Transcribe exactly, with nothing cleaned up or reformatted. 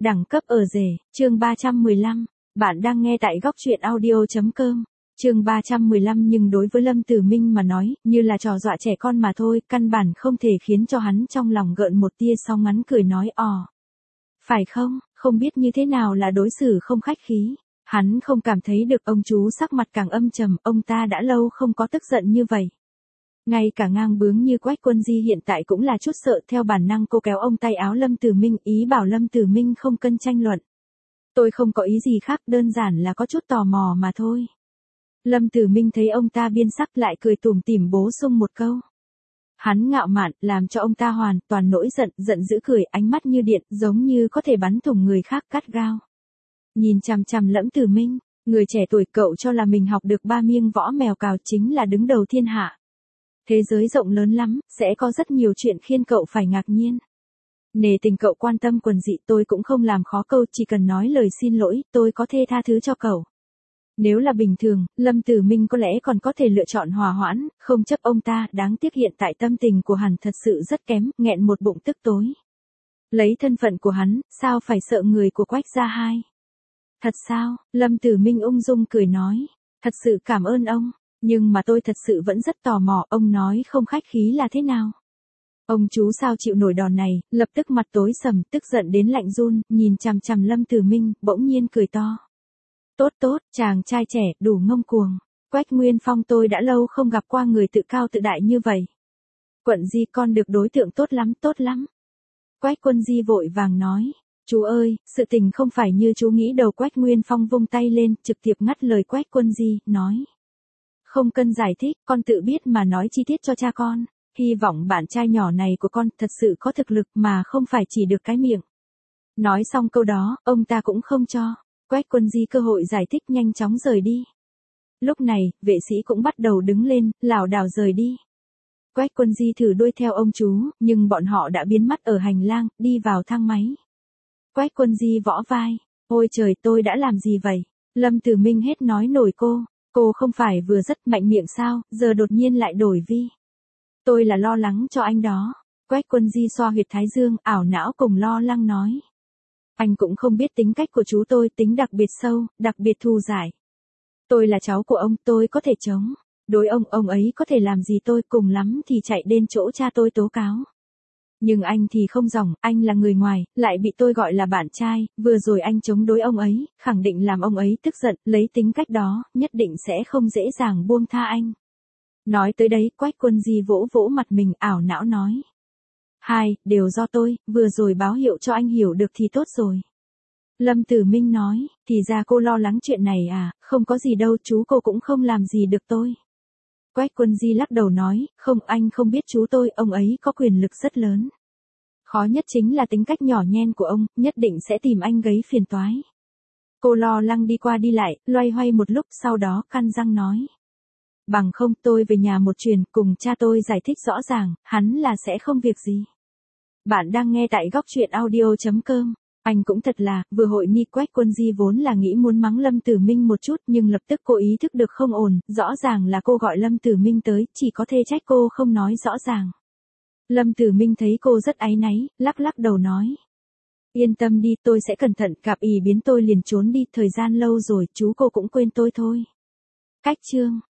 Đẳng cấp ở rể, chương ba trăm mười lăm. Bạn đang nghe tại góc truyện audio.com. Chương ba trăm mười lăm. Nhưng đối với Lâm Tử Minh mà nói, như là trò dọa trẻ con mà thôi, căn bản không thể khiến cho hắn trong lòng gợn một tia sóng, ngắn cười nói ò. Phải không, không biết như thế nào là đối xử không khách khí. Hắn không cảm thấy được ông chú sắc mặt càng âm trầm, ông ta đã lâu không có tức giận như vậy. Ngay cả ngang bướng như Quách Quân Di hiện tại cũng là chút sợ, theo bản năng cô kéo ông tay áo Lâm Tử Minh, ý bảo Lâm Tử Minh không cần tranh luận. Tôi không có ý gì khác, đơn giản là có chút tò mò mà thôi. Lâm Tử Minh thấy ông ta biên sắc lại cười tủm tỉm bổ sung một câu. Hắn ngạo mạn, làm cho ông ta hoàn toàn nổi giận, giận dữ cười, ánh mắt như điện, giống như có thể bắn thủng người khác cắt gao. Nhìn chằm chằm Lâm Tử Minh, người trẻ tuổi, cậu cho là mình học được ba miêng võ mèo cào chính là đứng đầu thiên hạ. Thế giới rộng lớn lắm, sẽ có rất nhiều chuyện khiến cậu phải ngạc nhiên. Nể tình cậu quan tâm quần dị, tôi cũng không làm khó cậu, chỉ cần nói lời xin lỗi, tôi có thể tha thứ cho cậu. Nếu là bình thường, Lâm Tử Minh có lẽ còn có thể lựa chọn hòa hoãn, không chấp ông ta, đáng tiếc hiện tại tâm tình của hắn thật sự rất kém, nghẹn một bụng tức tối. Lấy thân phận của hắn, sao phải sợ người của Quách gia hai? Thật sao? Lâm Tử Minh ung dung cười nói, thật sự cảm ơn ông. Nhưng mà tôi thật sự vẫn rất tò mò, ông nói không khách khí là thế nào? Ông chú sao chịu nổi đòn này, lập tức mặt tối sầm, tức giận đến lạnh run, nhìn chằm chằm Lâm Tử Minh, bỗng nhiên cười to. Tốt tốt, chàng trai trẻ, đủ ngông cuồng. Quách Nguyên Phong, tôi đã lâu không gặp qua người tự cao tự đại như vậy. Quận Di, con được đối tượng tốt lắm, tốt lắm. Quách Quân Di vội vàng nói. Chú ơi, sự tình không phải như chú nghĩ đâu. Quách Nguyên Phong vung tay lên, trực tiếp ngắt lời Quách Quân Di, nói. Không cần giải thích, con tự biết mà nói chi tiết cho cha con. Hy vọng bạn trai nhỏ này của con thật sự có thực lực mà không phải chỉ được cái miệng. Nói xong câu đó, ông ta cũng không cho Quách Quân Di cơ hội giải thích, nhanh chóng rời đi. Lúc này, vệ sĩ cũng bắt đầu đứng lên, lảo đảo rời đi. Quách Quân Di thử đuổi theo ông chú, nhưng bọn họ đã biến mất ở hành lang, đi vào thang máy. Quách Quân Di võ vai. Ôi trời, tôi đã làm gì vậy? Lâm Tử Minh hết nói nổi cô. Cô không phải vừa rất mạnh miệng sao, giờ đột nhiên lại đổi vi. Tôi là lo lắng cho anh đó. Quách Quân Di xoa huyệt thái dương, ảo não cùng lo lắng nói. Anh cũng không biết tính cách của chú tôi, tính đặc biệt sâu, đặc biệt thù dai. Tôi là cháu của ông, tôi có thể chống. Đối ông, ông ấy có thể làm gì tôi, cùng lắm thì chạy đến chỗ cha tôi tố cáo. Nhưng anh thì không ròng, anh là người ngoài, lại bị tôi gọi là bạn trai, vừa rồi anh chống đối ông ấy, khẳng định làm ông ấy tức giận, lấy tính cách đó, nhất định sẽ không dễ dàng buông tha anh. Nói tới đấy, Quách Quân Di vỗ vỗ mặt mình, ảo não nói. Hai, đều do tôi, vừa rồi báo hiệu cho anh hiểu được thì tốt rồi. Lâm Tử Minh nói, thì ra cô lo lắng chuyện này à, không có gì đâu, chú cô cũng không làm gì được tôi. Quách Quân Di lắc đầu nói, không, anh không biết chú tôi, ông ấy có quyền lực rất lớn. Khó nhất chính là tính cách nhỏ nhen của ông, nhất định sẽ tìm anh gây phiền toái. Cô lo lắng đi qua đi lại, loay hoay một lúc, sau đó căn răng nói. Bằng không, tôi về nhà một truyền, cùng cha tôi giải thích rõ ràng, hắn là sẽ không việc gì. Bạn đang nghe tại góc truyện audio.com. Anh cũng thật là, vừa hội ni. Quách Quân Di vốn là nghĩ muốn mắng Lâm Tử Minh một chút, nhưng lập tức cô ý thức được không ổn, rõ ràng là cô gọi Lâm Tử Minh tới, chỉ có thể trách cô không nói rõ ràng. Lâm Tử Minh thấy cô rất áy náy, lắc lắc đầu nói. Yên tâm đi, tôi sẽ cẩn thận, gặp ý biến tôi liền trốn đi, thời gian lâu rồi, chú cô cũng quên tôi thôi. Cách chương